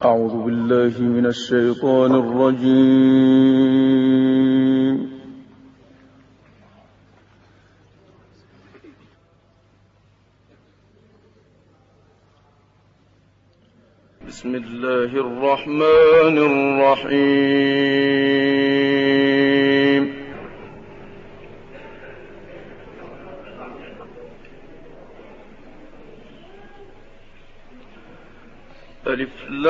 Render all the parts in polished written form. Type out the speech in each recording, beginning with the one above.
أعوذ بالله من الشيطان الرجيم. بسم الله الرحمن الرحيم. ألف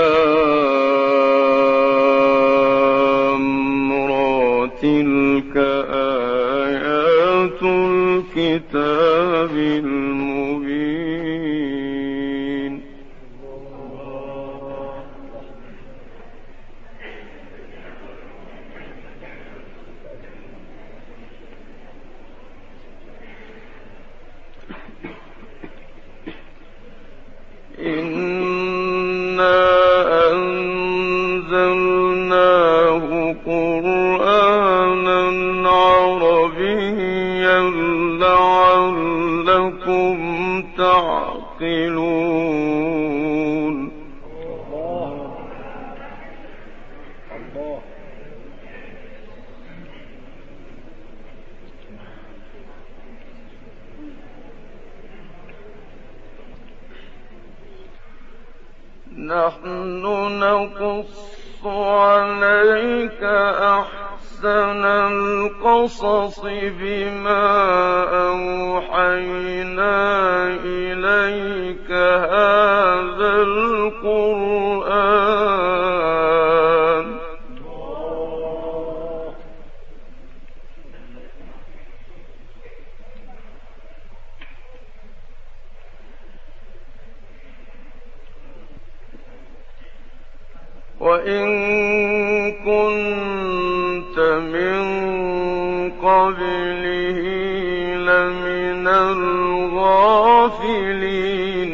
لام را تلك آيات الكتاب المبين. قرآنا عربيا لعلكم تعقلون. نحن نقص عليك أحسن القصص بما أوحينا إليك هذا القرآن. وإن كنت من قبله لمن الغافلين.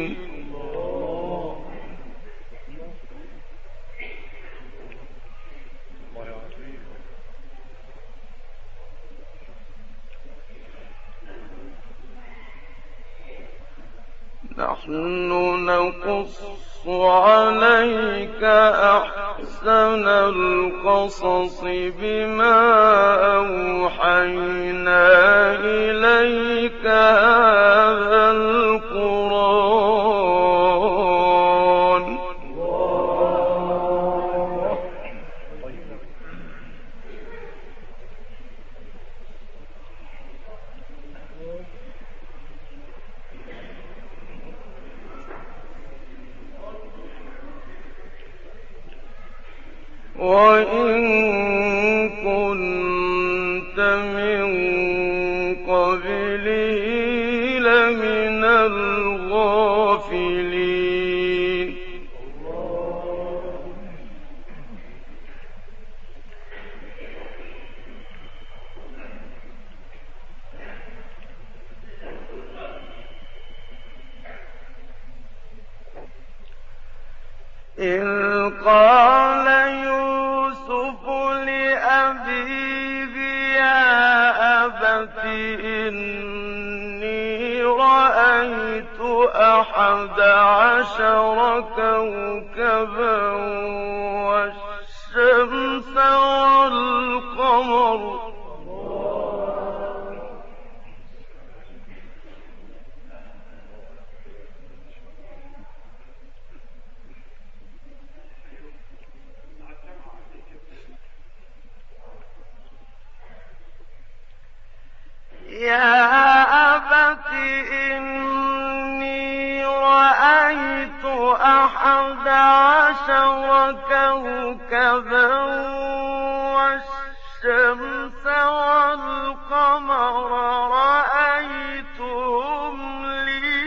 نحن نقص عليك أحسن القصص بما أوحينا إليك هذا القرآن. وإن كنت من قبله لمن الغافلين. إذ قال يوسف لأبيه يا أبت إني رأيت 11 كوكبا والشمس والقمر. يا أبت إني رأيت 11 كوكبا والشمس والقمر رأيتهم لي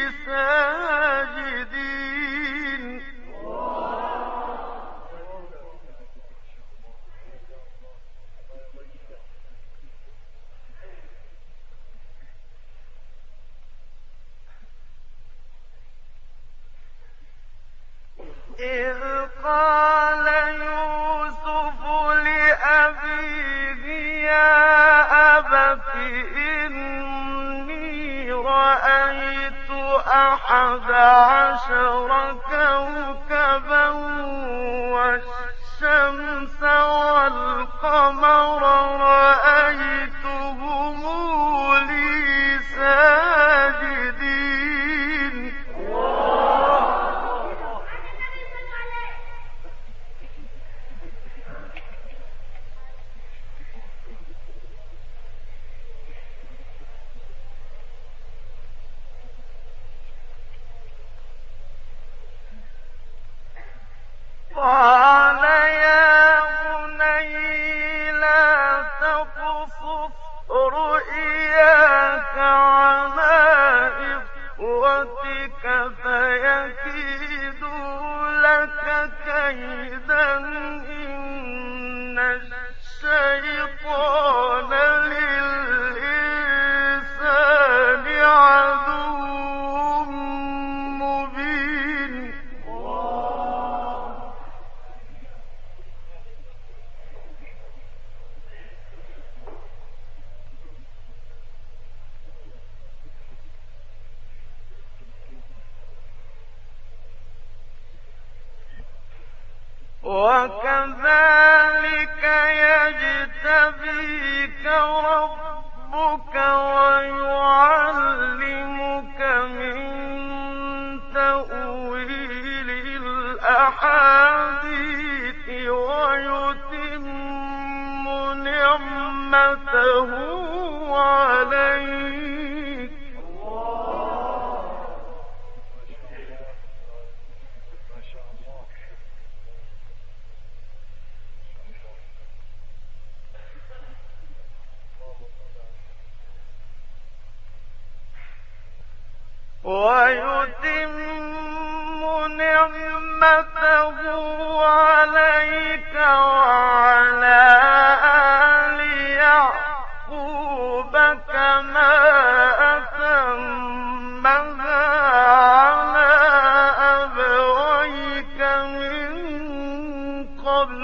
ساجدين. إذ قال يوسف لأبيه يا أبت إني رأيت 11 كوكبا قال يا بني لا تقصص رؤياك على إخوتك فيكيدوا لك كيدا إن الشيطان للإنسان عدو مبين. وكذلك يجتبيك ربك ويعلمك من تأويل الأحاديث ويتم نعمته عليك وعلى آل يعقوب كما أتمها على أبويك من قبل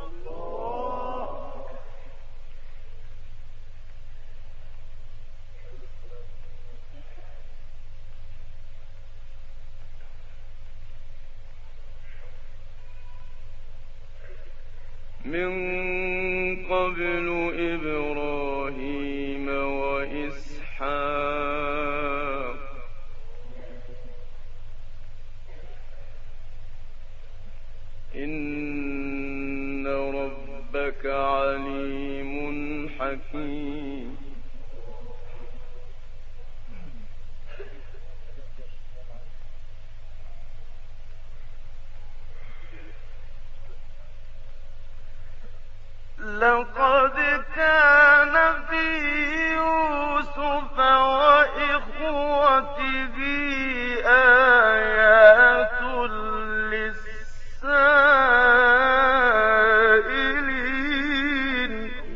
إبراهيم وإسحاق إن ربك عليم حكيم. لقد كان في يوسف وإخوته آيات للسائلين.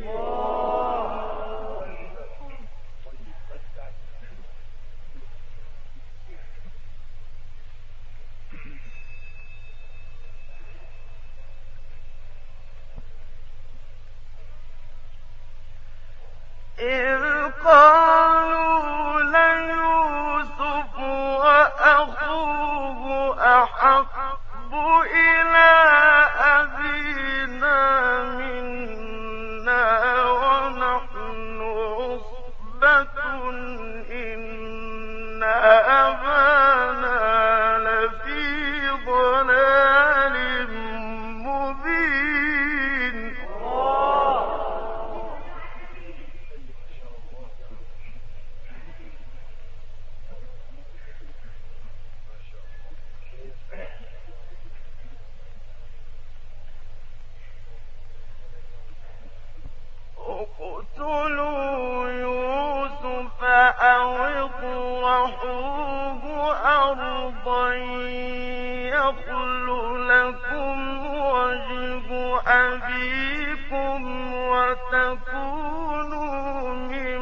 إذ قالوا ليوسف وأخوه أحب إلى أبينا منا ونحن عصبة إن أبانا لفي ضلال مبين. اقتلوا يوسف أو اطرحوه أرضا يخل لكم وجه أبيكم وتكونوا من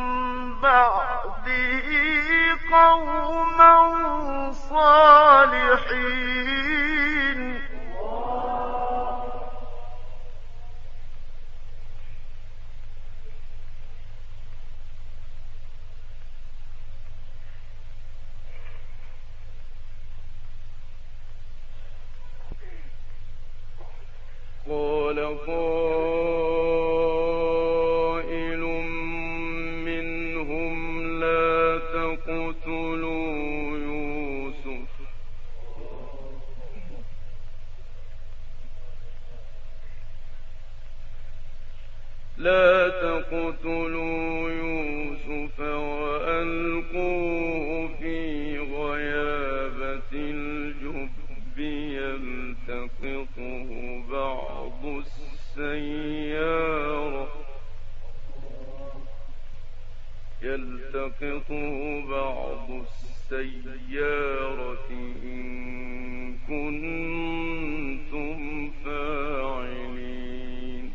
بعده قوما صالحين. قال قائل منهم لا تقتلوا يوسف وألقوه في غيابة الجب يلتقطه يلتقطوا بعض السيارة إن كنتم فاعلين.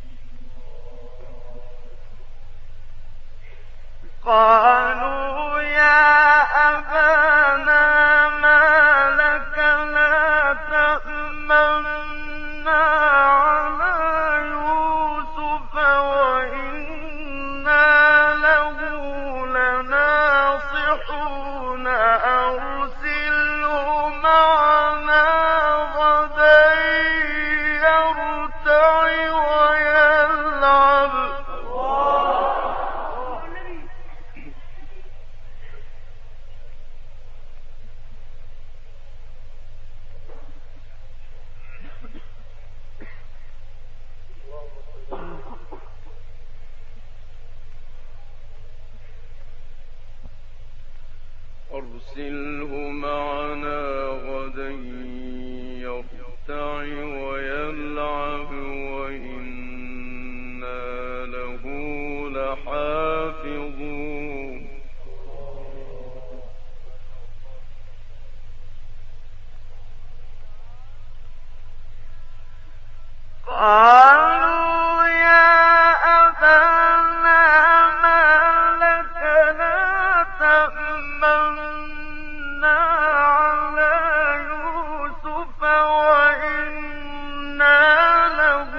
قالوا يا أبانا ما لك لا تأمنا على يوسف وإنا له لناصحون أرسله معنا غدا يرتع ويلعب. أرسله معنا غدا يرتع ويلعب وإنا له لحافظون. قالوا يا أبانا ما لك لا تأمنا على يوسف وإنا له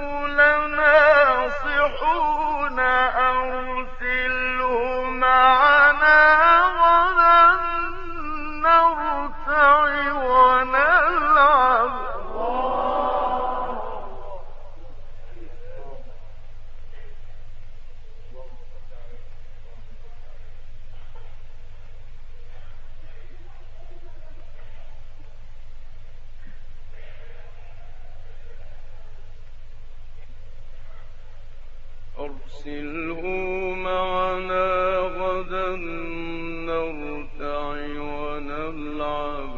لناصحون أرسله معنا غدا نرتع ونلعب. أرسله معنا غدا نرتع ونلعب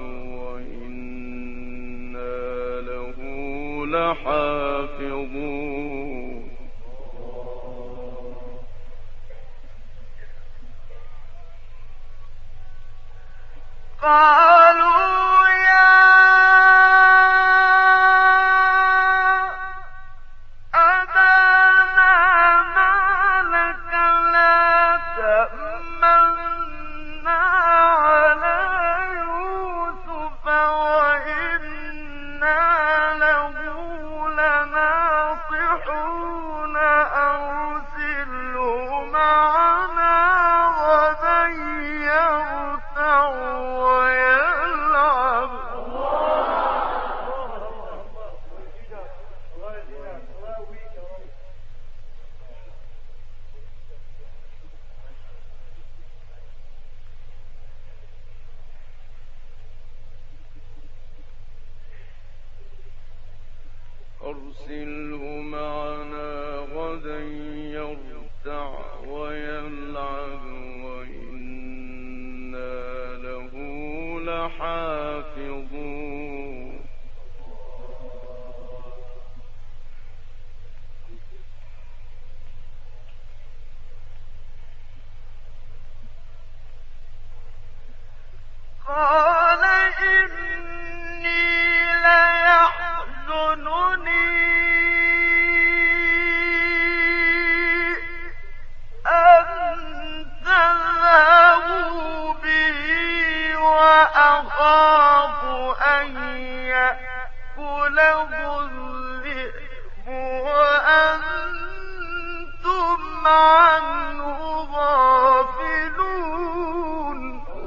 وإنا له لحافظون. قالوا يا أبانا ما لك لا تأمنا على يوسف وإنا له لناصحون أرسله معنا غدا يرتع ويلعب. أرسله معنا غدا يرتع ويلعب وإنا له لحافظون. قال إني ليحزنني أن تذهبوا به وأخاف أن يأكله الذئب وأنتم عنه غافلون.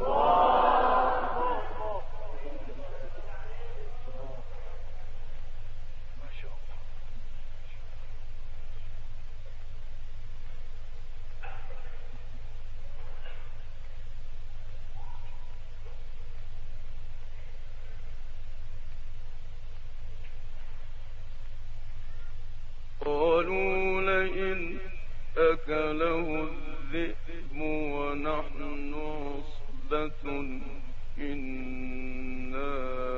قالوا لئن أكله الذئب ونحن عصبة إنا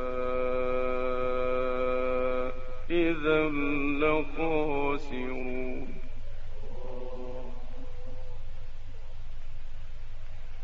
إذا لخاسرون.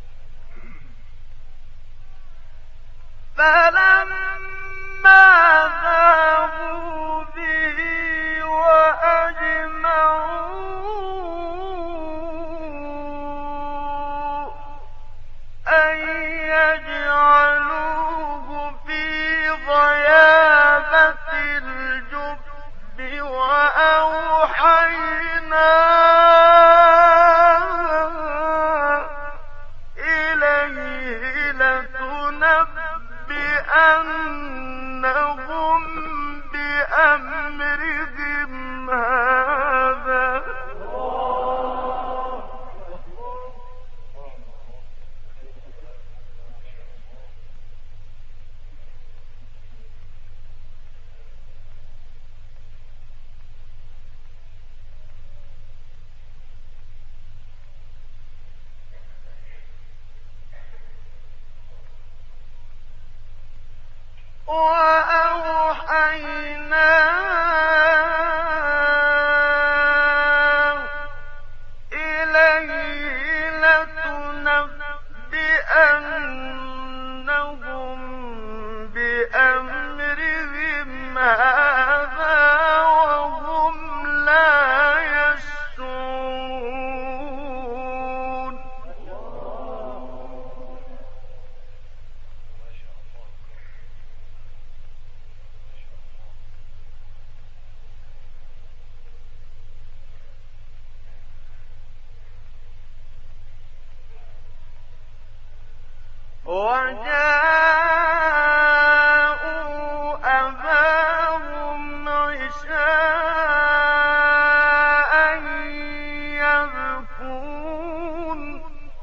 وأوحينا إليه لتنبئنهم بأمرهم هذا وهم لا يشعرون وجاءوا أباهم عشاء يبكون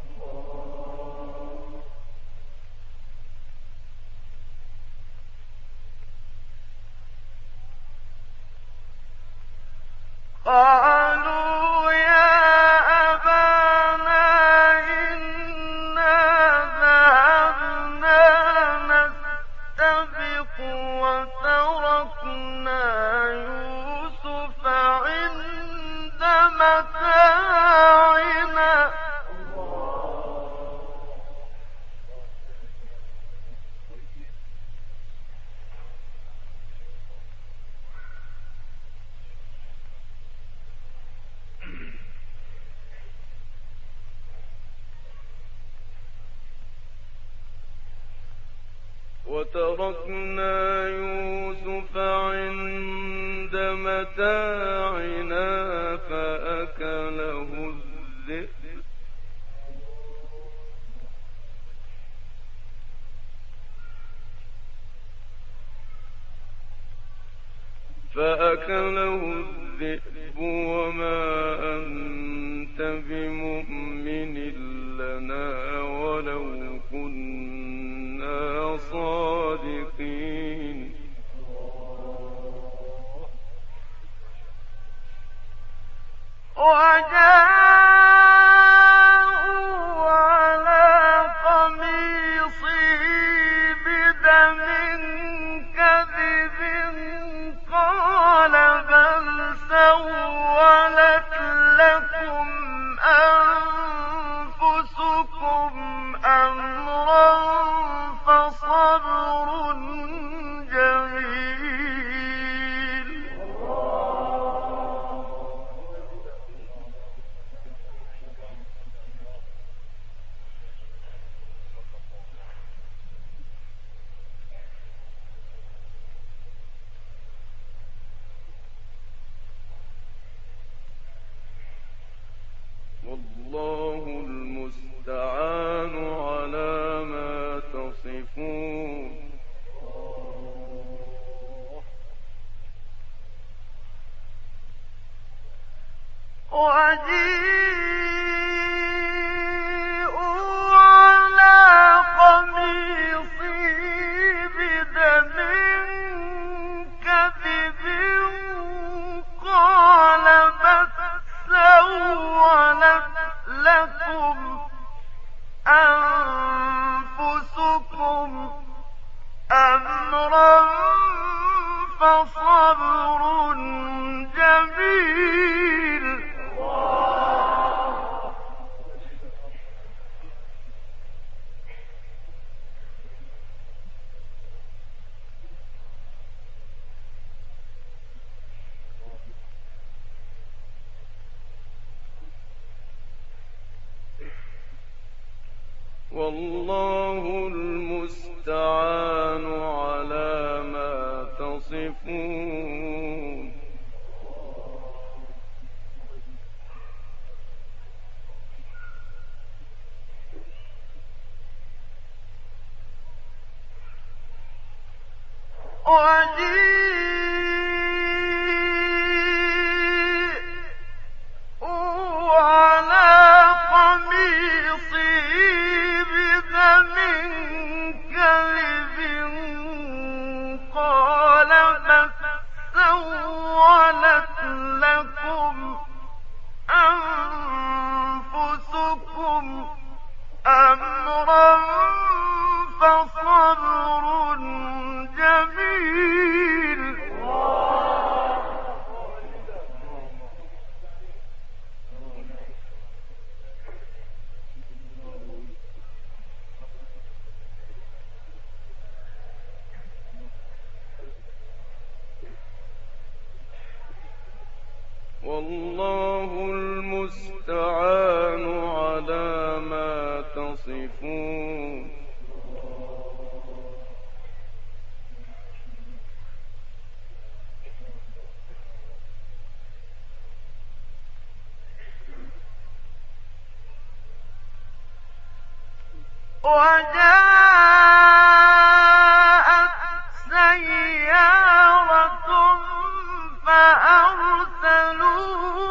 قالوا يا أبانا إنا ذهبنا نستبق وتركنا يوسف عند متاعنا وتركنا يوسف عند متاعنا فأكله الذئب وما أنت بمؤمن لنا ولو كنا صادقين وجاءوا على قميصه بدم كذب قال بل سولت لكم أنفسكم أمرا فصبر جميل والله المستعان على ما تصفون وجيءوا على قميصه بدم كذب قال بل سولت لكم أنفسكم أمرا فصبر جميل والله المستعان على ما تصفون وجيءوا على قميصه بدم والله المستعان على ما تصفون وجاءت سيارة فأرسلوا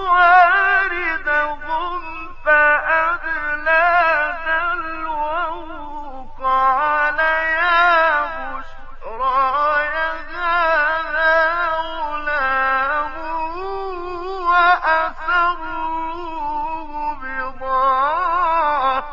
واردهم فأدلى دلوه قال يا بشرى هذا غلام وأسروه بضاعة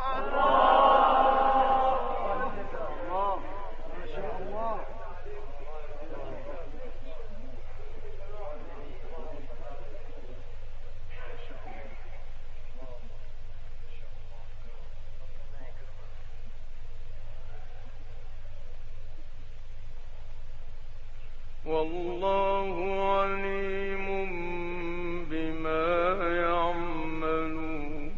والله عليم بما يعملون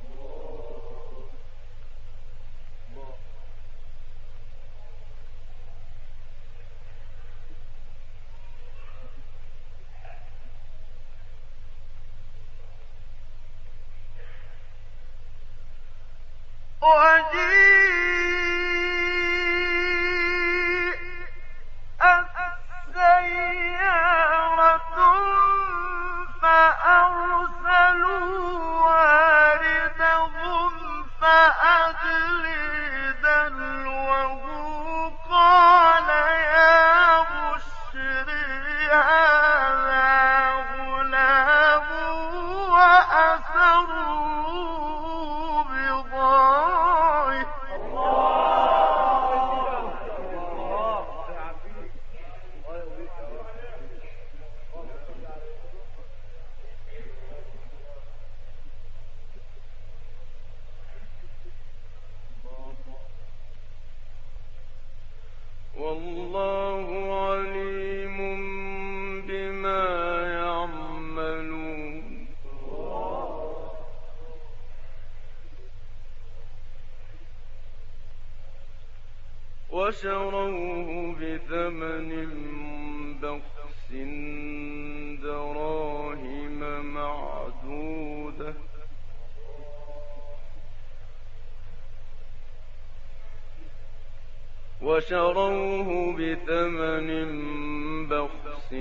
سيارة فأرسلوا واردهم فأدلي دلوه قال يا بشري هذا غلام وأسروه بضاعة والله عليم بما يعملون وشروه بثمن بخس دراهم معدودة وشروه بثمن بخس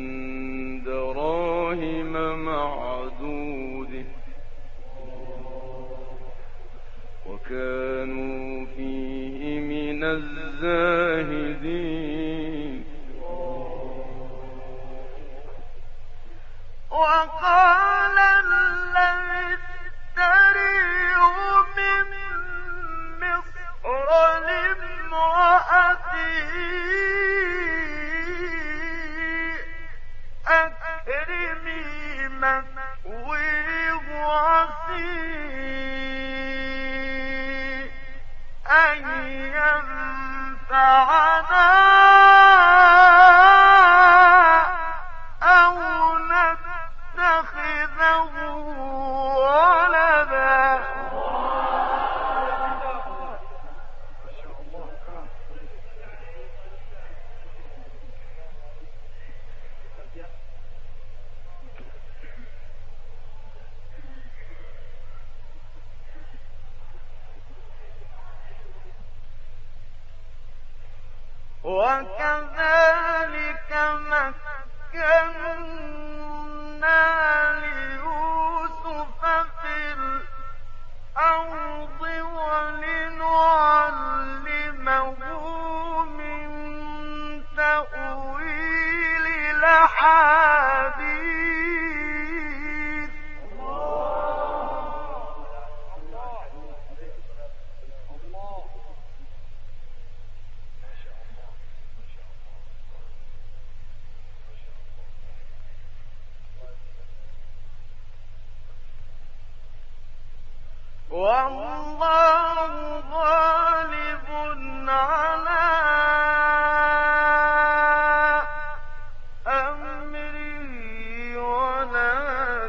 دراهم معدودة وكانوا فيه من الزاهدين وقال الذي اشتريه من مصر لامرأته أكرمي مثويه عسي أن ينفعنا أو نتخذه ولدا وكذلك مكنا ليوسف في الأرض ولنعلمه من تأويل الأحاديث والله غالب على أمره ولكن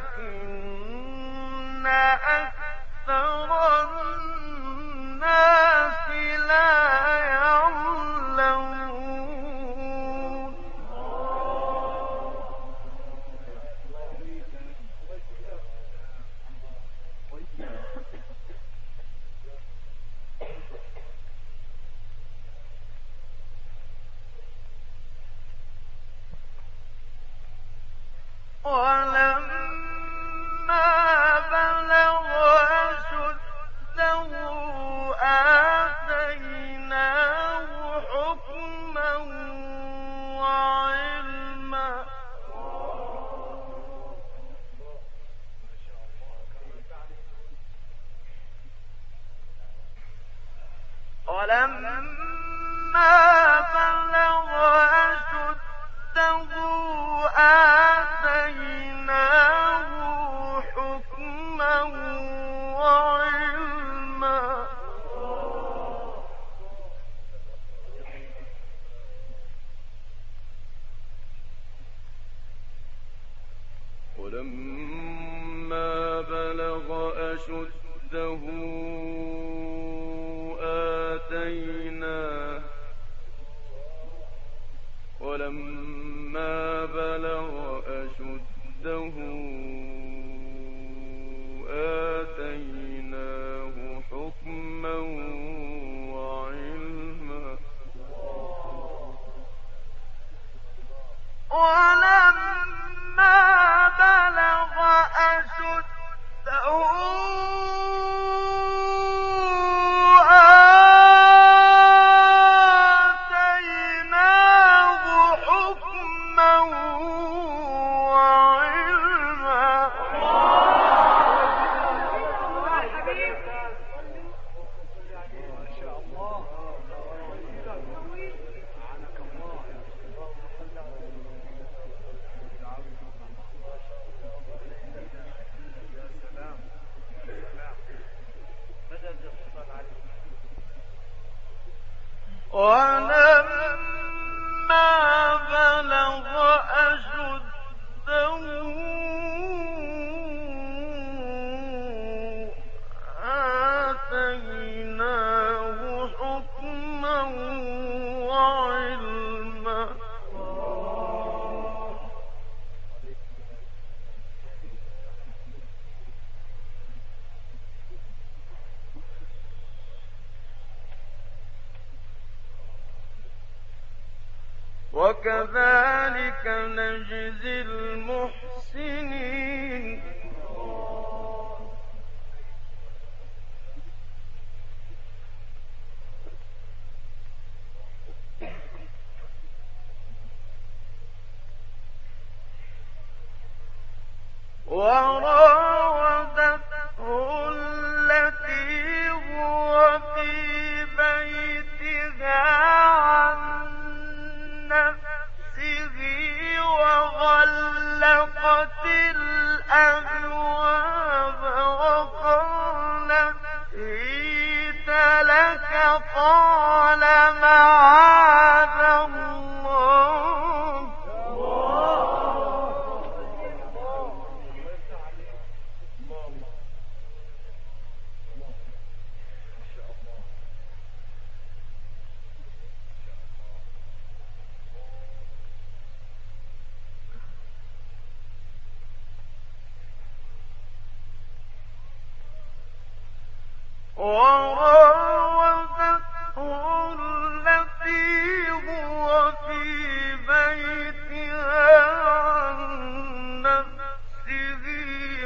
ولما بلغ أشده آتيناه حكما وعلما ولما بلغ أشده آتيناه ولما بلغ أشده آتيناه حكما وعلما ولما بلغ أشده آتيناه حكما وعلما ولما بلغ أشده آتيناه حكما وعلما وكذلك نجزي المحسنين وراودته التي هو في بيتها عن نفسه وغلقت الأبواب وقالت هيت لك قال معاذ الله وراودته التي هو في بيتها عن نفسه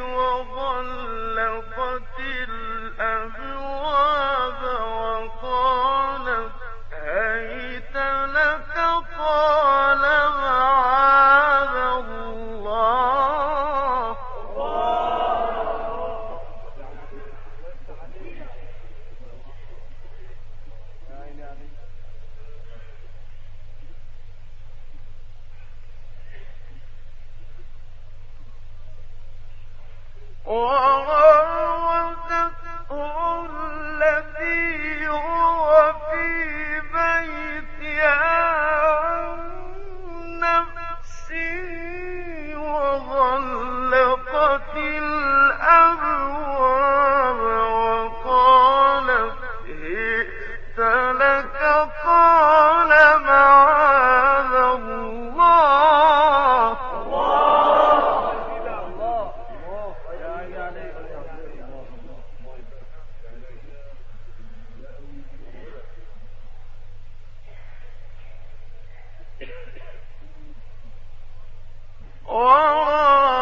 وغلقت الأبواب وقالت هيت لك قال معاذ الله وراودته التي هو في بيتها عن نفسه وغلقت الأبواب وقالت هئت لك قال معاذ الله وراودته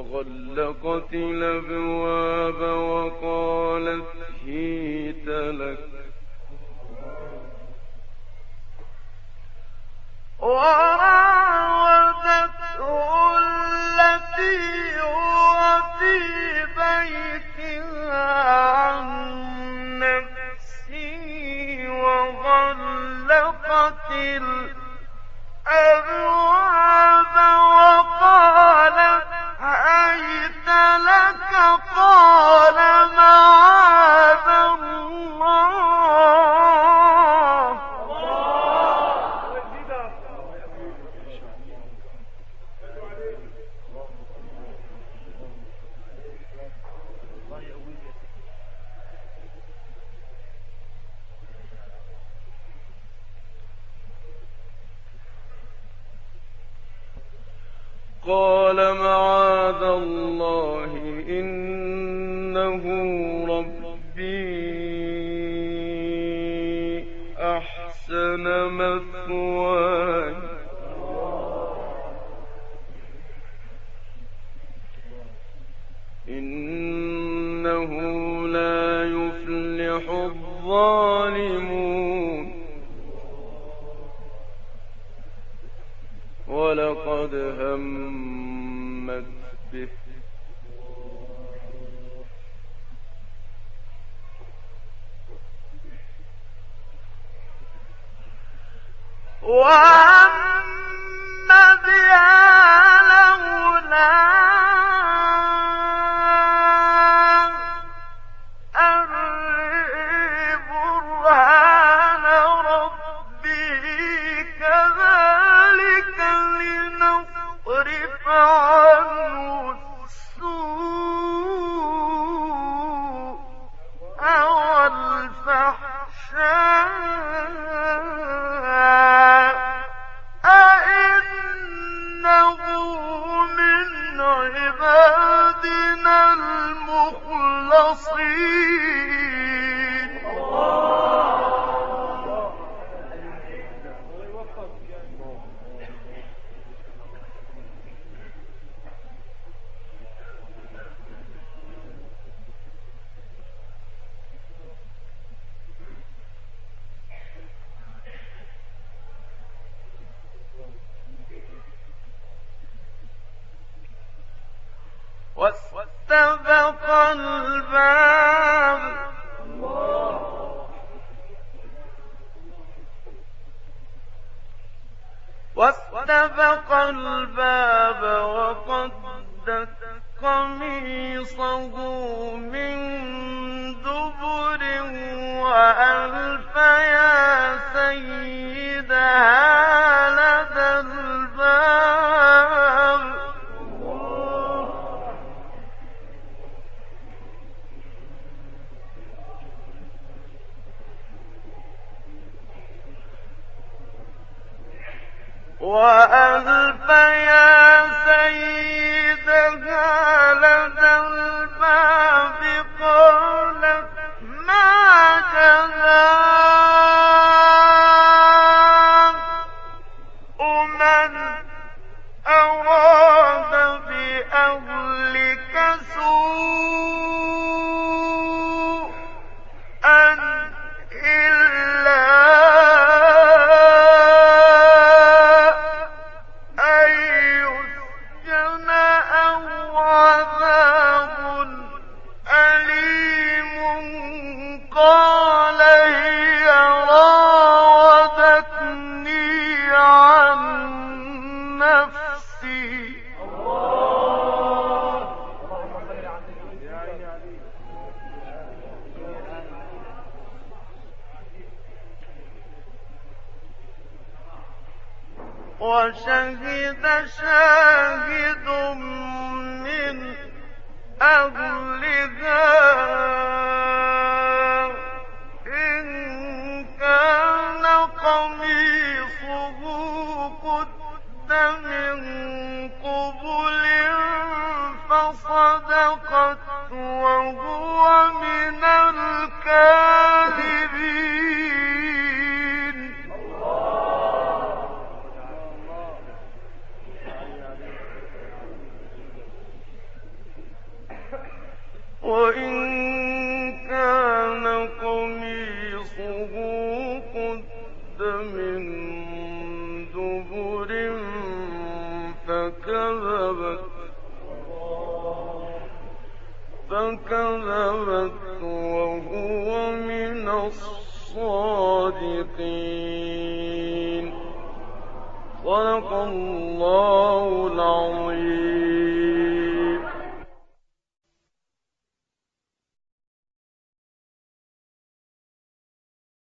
وغلقت الأبواب وقالت هيت لك. وراودته التي هو في بيتها عن نفسه وغلقت الأبواب وقالت هيت لك. قال معاذ الله قال معاذ الله إنه ربي أحسن مثواي إنه لا يفلح الظالمون ولقد همت به وهم بها لولا أن برهان ربه كذلك لنصرف عنه السوء والفحشاء أئنه من عبادنا المخلصين. واستبق الباب وقدت قميصه من دبر وألف يا سيدها لدى الباب. وألف يا سيدها لدى الباب قالت ما جزاء من أراد بأهلك سوءا إلا أن يسجن أو عذاب أليم. قال هي راودتني عن نفسي. وشهد شاهد من أهلها إن كان قميصه قد من قبل فصدقت وهو من الكاذبين. وإن كان قميصه قد من دبر فكذبت وهو من الصادقين. صدق الله العظيم.